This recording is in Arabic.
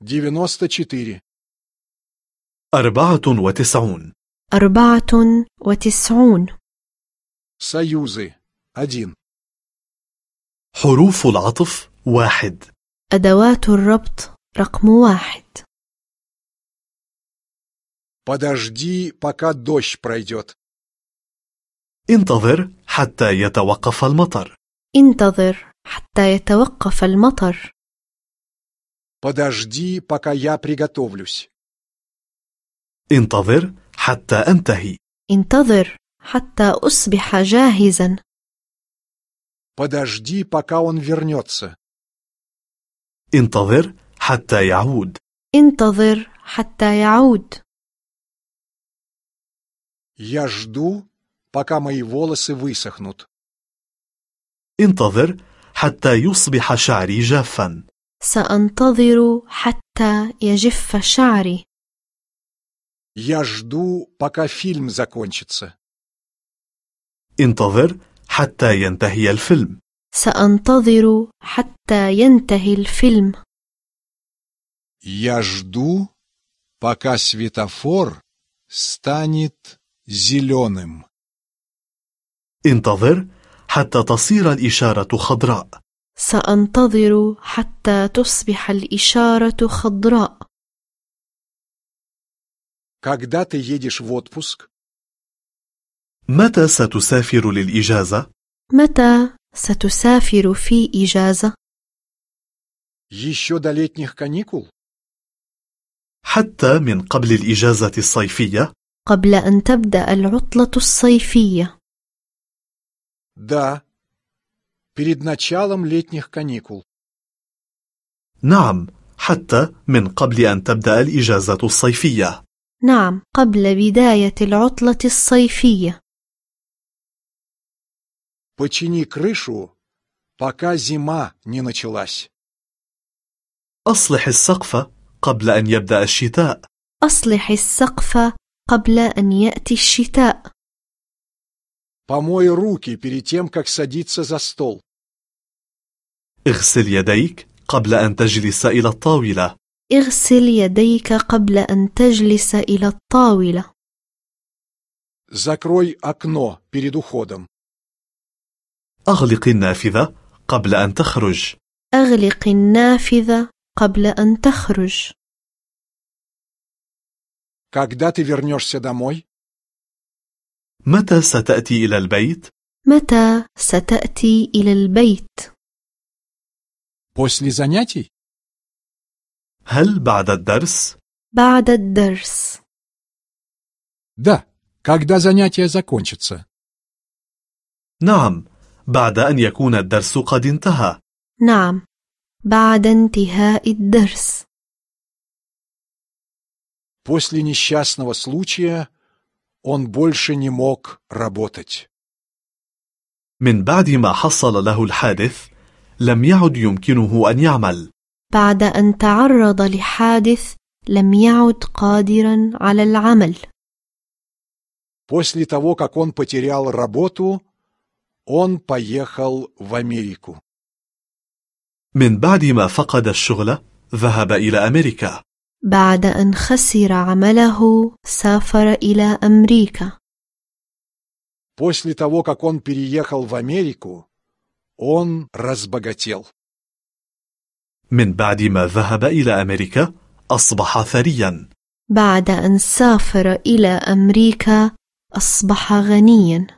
94. 94. 94. Союзы 1. حروف العطف 1. أدوات الربط رقم 1. Подожди, пока дождь пройдет. انتظر حتى يتوقف المطر. انتظر حتى يتوقف المطر. Подожди, пока я приготовлюсь. انتظر حتى أنتهي. انتظر حتى أصبح جاهزا. Подожди, пока он вернется. انتظر حتى يعود. انتظر حتى يعود. Я жду, пока мои волосы высохнут. انتظر حتى يصبح شعري جافا. سأنتظر حتى يجف شعري. Я жду, пока фильм закончится. انتظر حتى ينتهي الفيلم. سأنتظر حتى ينتهي الفيلم. Я жду, пока светофор станет зеленым. انتظر حتى تصير الإشارة خضراء. سأنتظر حتى تصبح الإشارة خضراء. Когда ты едешь в отпуск? متى ستسافر للإجازة؟ متى ستسافر في إجازة؟ Еще до летних каникул? حتى من قبل الإجازة الصيفية؟ قبل أن تبدأ العطلة الصيفية. Да, перед началом летних каникул. نعم، حتى من قبل أن تبدأ الإجازة الصيفية. نعم، قبل بداية العطلة الصيفية. Почини крышу, пока зима не началась. أصلح السقف قبل أن يبدأ الشتاء. أصلح السقف قبل أن يأتي الشتاء. Помой руки перед тем, как садиться за стол. اغسل يديك قبل أن تجلس إلى الطاولة. اغسل يديك قبل أن تجلس إلى الطاولة. Закрой окно перед уходом. أغلق النافذة قبل أن تخرج. أغلق النافذة قبل أن تخرج. Когда ты вернешься домой? متى ستأتي إلى البيت؟ متى ستأتي إلى البيت؟ После занятий? هل بعد الدرس؟ بعد الدرس. Да, когда занятия закончатся. نعم، بعد أن يكون الدرس قد انتهى. نعم، بعد انتهاء الدرس. После несчастного случая он больше не мог работать. من بعد ما حصل له الحادث، لم يعد يمكنه أن يعمل. بعد أن تعرض لحادث لم يعد قادرا على العمل. После того, как он потерял работу, он поехал в Америку. من بعد ما فقد الشغل، ذهب إلى أمريكا. بعد أن خسر عمله سافر إلى أمريكا. После того, как он переехал в Америку, он разбогател. من بعد ما ذهب إلى أمريكا، أصبح ثريا. بعد أن سافر إلى أمريكا أصبح غنيا.